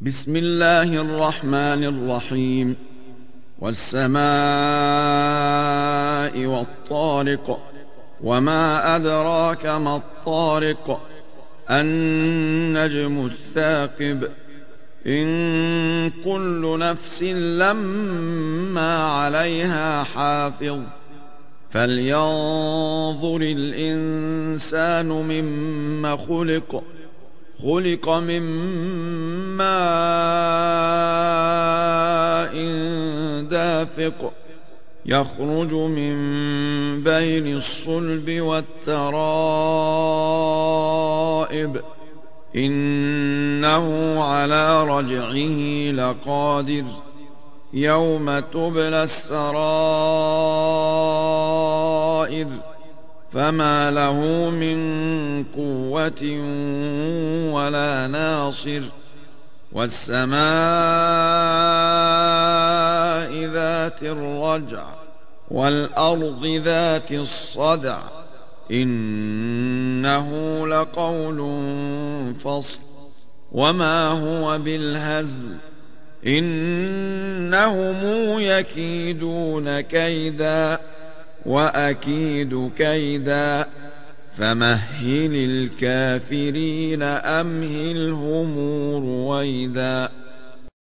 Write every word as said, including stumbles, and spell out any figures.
بسم الله الرحمن الرحيم. والسماء والطارق، وما أدراك ما الطارق، النجم الثاقب، إن كل نفس لما عليها حافظ، فلينظر الإنسان مما خلق خلق من ماء دافق، يخرج من بين الصلب والترائب، إنه على رجعه لقادر، يوم تبلى السرائر، فما له من قوة ولا ناصر. والسماء ذات الرجع، والأرض ذات الصدع، إنه لقول فصل، وما هو بالهزل، إنهم يكيدون كيدا وأكيد كيدا، فمهل الكافرين أمهلهم رويدا.